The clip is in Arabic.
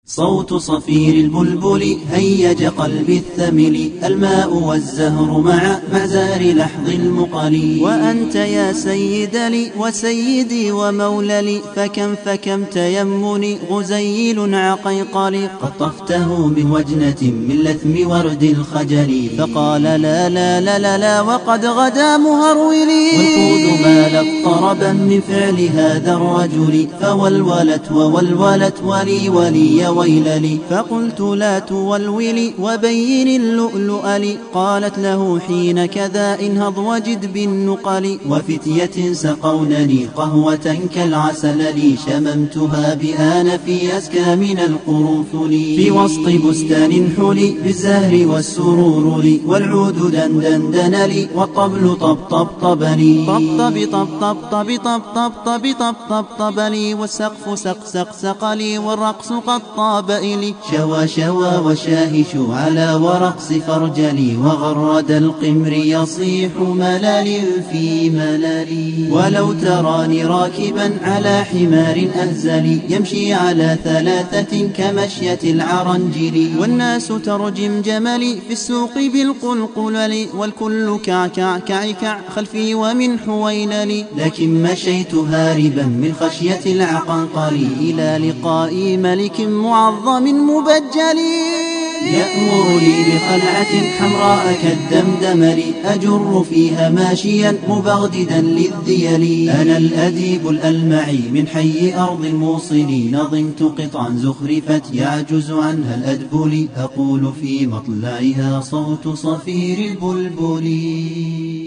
صوت صفير البلبل هيج قلبي الثمل، الماء والزهر مع معزار لحظ المقل. وأنت يا سيد لي وسيدي ومولى لي، فكم تيمني غزيل عقيقلي. قطفته من وجنة من لثم ورد الخجل، فقال لا لا لا لا لا وقد غدا مهرولي. والخوذ مالت طربا من فعل هذا الرجل، فولولت وولولت ولي ولي ويللي. فقلت لا تولولي وبين اللؤلؤ لي. قالت له حين كذا انهض وجد بالنقل. وفتية سقونني قهوة كالعسل لي، شممتها بآن في أزكى من القرنفل. في وسط بستان حلي بالزهر والسرور لي، والعود دندن لي والطبل طبطب لي. طب لي والسقف سق لي والرقص قد طاب إلي. شوى وشاهش على ورقص فرجلي، وغرد القمر يصيح ملل في مللي. ولو تراني راكبا على حمار أهزلي، يمشي على ثلاثة كمشية العرنجل. والناس ترجم جملي في السوق بالقلقلل، والكل كع خلفي ومن حويللي. لكن مشيت هاربا من خشية العقنقل، إلى لقاء ملك معظم مبجل. يأمر لي بخلعة حمراء كالدمدمل، أجر فيها ماشيا مبغددا للذيل. أنا الأديب الألمعي من حي أرض الموصل، نظمت قطعا زخرفت يعجز عنها الأدبل، أقول في مطلعها صوت صفير البلبل.